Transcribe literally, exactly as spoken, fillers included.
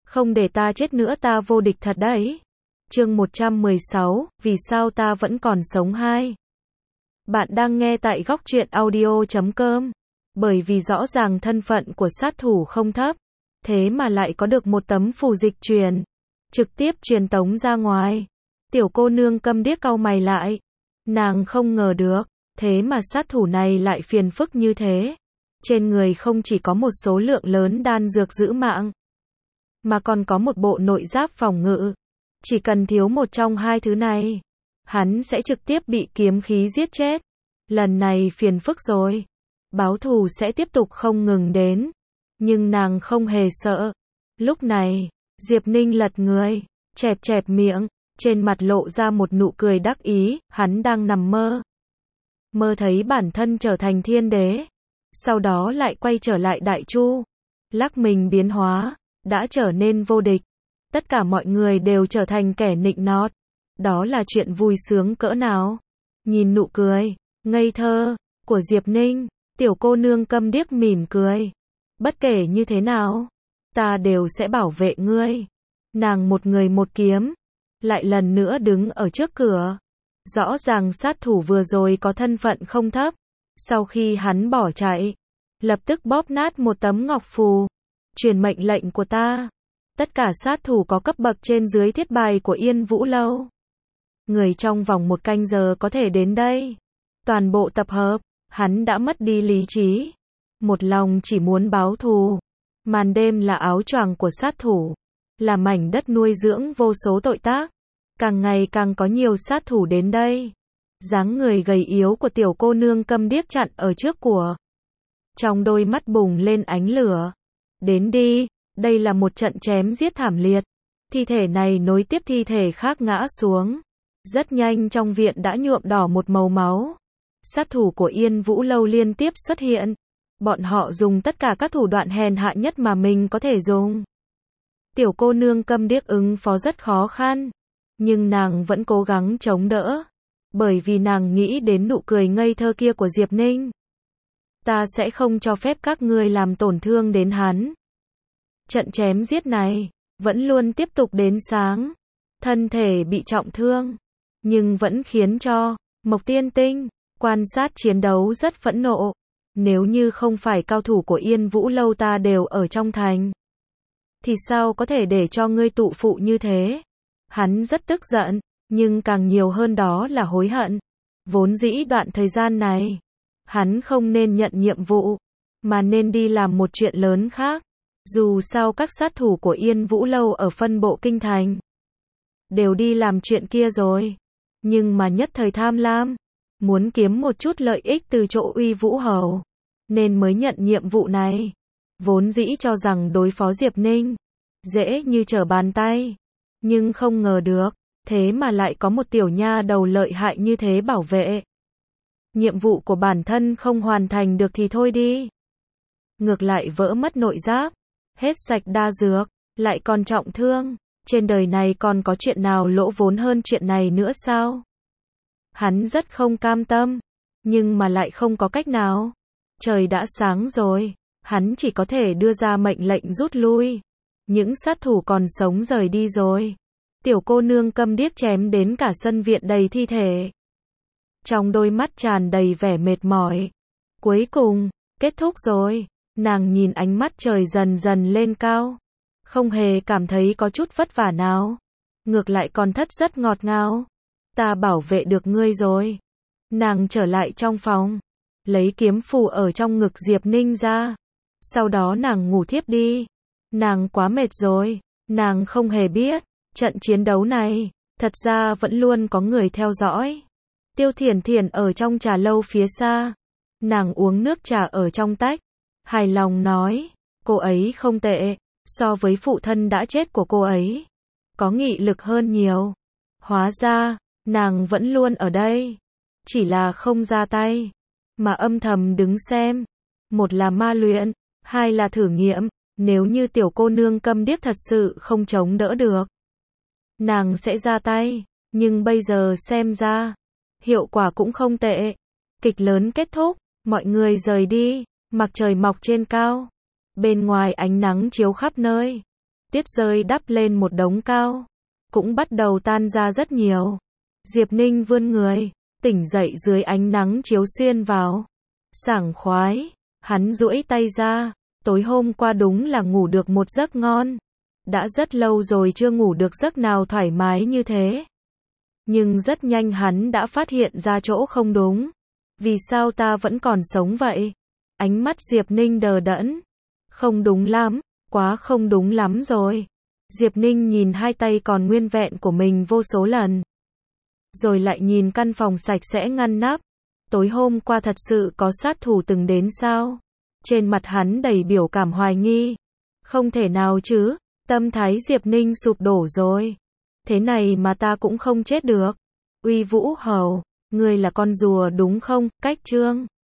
Không để ta chết nữa ta vô địch thật đấy. Chương một trăm mười sáu, vì sao ta vẫn còn sống hai. Bạn đang nghe tại góc truyện audio chấm com. Bởi vì rõ ràng thân phận của sát thủ không thấp, thế mà lại có được một tấm phù dịch truyền, trực tiếp truyền tống ra ngoài. Tiểu cô nương câm điếc cau mày lại. Nàng không ngờ được, thế mà sát thủ này lại phiền phức như thế. Trên người không chỉ có một số lượng lớn đan dược giữ mạng, mà còn có một bộ nội giáp phòng ngự. Chỉ cần thiếu một trong hai thứ này, hắn sẽ trực tiếp bị kiếm khí giết chết. Lần này phiền phức rồi. Báo thù sẽ tiếp tục không ngừng đến. Nhưng nàng không hề sợ. Lúc này, Diệp Ninh lật người, chẹp chẹp miệng, trên mặt lộ ra một nụ cười đắc ý, hắn đang nằm mơ. Mơ thấy bản thân trở thành thiên đế. Sau đó lại quay trở lại Đại Chu. Lắc mình biến hóa, đã trở nên vô địch. Tất cả mọi người đều trở thành kẻ nịnh nọt. Đó là chuyện vui sướng cỡ nào. Nhìn nụ cười ngây thơ của Diệp Ninh, tiểu cô nương câm điếc mỉm cười. Bất kể như thế nào, ta đều sẽ bảo vệ ngươi. Nàng một người một kiếm, lại lần nữa đứng ở trước cửa. Rõ ràng sát thủ vừa rồi có thân phận không thấp. Sau khi hắn bỏ chạy, lập tức bóp nát một tấm ngọc phù, truyền mệnh lệnh của ta. Tất cả sát thủ có cấp bậc trên dưới thiết bài của Yên Vũ Lâu. Người trong vòng một canh giờ có thể đến đây. Toàn bộ tập hợp, hắn đã mất đi lý trí. Một lòng chỉ muốn báo thù. Màn đêm là áo choàng của sát thủ, là mảnh đất nuôi dưỡng vô số tội tác. Càng ngày càng có nhiều sát thủ đến đây. Dáng người gầy yếu của tiểu cô nương câm điếc chặn ở trước của. Trong đôi mắt bùng lên ánh lửa. Đến đi, đây là một trận chém giết thảm liệt. Thi thể này nối tiếp thi thể khác ngã xuống. Rất nhanh trong viện đã nhuộm đỏ một màu máu. Sát thủ của Yên Vũ Lâu liên tiếp xuất hiện. Bọn họ dùng tất cả các thủ đoạn hèn hạ nhất mà mình có thể dùng. Tiểu cô nương câm điếc ứng phó rất khó khăn. Nhưng nàng vẫn cố gắng chống đỡ. Bởi vì nàng nghĩ đến nụ cười ngây thơ kia của Diệp Ninh. Ta sẽ không cho phép các ngươi làm tổn thương đến hắn. Trận chém giết này vẫn luôn tiếp tục đến sáng. Thân thể bị trọng thương, nhưng vẫn khiến cho Mộc Tiên Tinh quan sát chiến đấu rất phẫn nộ. Nếu như không phải cao thủ của Yên Vũ Lâu ta đều ở trong thành, thì sao có thể để cho ngươi tụ phụ như thế? Hắn rất tức giận, nhưng càng nhiều hơn đó là hối hận. Vốn dĩ đoạn thời gian này, hắn không nên nhận nhiệm vụ, mà nên đi làm một chuyện lớn khác. Dù sao các sát thủ của Yên Vũ Lâu ở phân bộ kinh thành đều đi làm chuyện kia rồi. Nhưng mà nhất thời tham lam, muốn kiếm một chút lợi ích từ chỗ Uy Vũ Hầu, nên mới nhận nhiệm vụ này. Vốn dĩ cho rằng đối phó Diệp Ninh dễ như trở bàn tay, nhưng không ngờ được, thế mà lại có một tiểu nha đầu lợi hại như thế bảo vệ. Nhiệm vụ của bản thân không hoàn thành được thì thôi đi, ngược lại vỡ mất nội giáp, hết sạch đa dược, lại còn trọng thương. Trên đời này còn có chuyện nào lỗ vốn hơn chuyện này nữa sao? Hắn rất không cam tâm, nhưng mà lại không có cách nào. Trời đã sáng rồi, hắn chỉ có thể đưa ra mệnh lệnh rút lui. Những sát thủ còn sống rời đi rồi. Tiểu cô nương câm điếc chém đến cả sân viện đầy thi thể. Trong đôi mắt tràn đầy vẻ mệt mỏi. Cuối cùng, kết thúc rồi. Nàng nhìn ánh mắt trời dần dần lên cao. Không hề cảm thấy có chút vất vả nào. Ngược lại còn thất rất ngọt ngào. Ta bảo vệ được ngươi rồi. Nàng trở lại trong phòng, lấy kiếm phù ở trong ngực Diệp Ninh ra. Sau đó nàng ngủ thiếp đi. Nàng quá mệt rồi. Nàng không hề biết, trận chiến đấu này, thật ra vẫn luôn có người theo dõi. Tiêu Thiển Thiển ở trong trà lâu phía xa. Nàng uống nước trà ở trong tách. Hài lòng nói, cô ấy không tệ. So với phụ thân đã chết của cô ấy, có nghị lực hơn nhiều. Hóa ra, nàng vẫn luôn ở đây. Chỉ là không ra tay, mà âm thầm đứng xem. Một là ma luyện, hai là thử nghiệm. Nếu như tiểu cô nương câm điếc thật sự không chống đỡ được, nàng sẽ ra tay. Nhưng bây giờ xem ra, hiệu quả cũng không tệ. Kịch lớn kết thúc, mọi người rời đi. Mặt trời mọc trên cao. Bên ngoài ánh nắng chiếu khắp nơi. Tuyết rơi đắp lên một đống cao, cũng bắt đầu tan ra rất nhiều. Diệp Ninh vươn người, tỉnh dậy dưới ánh nắng chiếu xuyên vào. Sảng khoái, hắn duỗi tay ra, tối hôm qua đúng là ngủ được một giấc ngon. Đã rất lâu rồi chưa ngủ được giấc nào thoải mái như thế. Nhưng rất nhanh hắn đã phát hiện ra chỗ không đúng. Vì sao ta vẫn còn sống vậy? Ánh mắt Diệp Ninh đờ đẫn. Không đúng lắm, quá không đúng lắm rồi. Diệp Ninh nhìn hai tay còn nguyên vẹn của mình vô số lần. Rồi lại nhìn căn phòng sạch sẽ ngăn nắp. Tối hôm qua thật sự có sát thủ từng đến sao? Trên mặt hắn đầy biểu cảm hoài nghi. Không thể nào chứ, tâm thái Diệp Ninh sụp đổ rồi. Thế này mà ta cũng không chết được. Uy Vũ Hầu, ngươi là con rùa đúng không? Cách Trương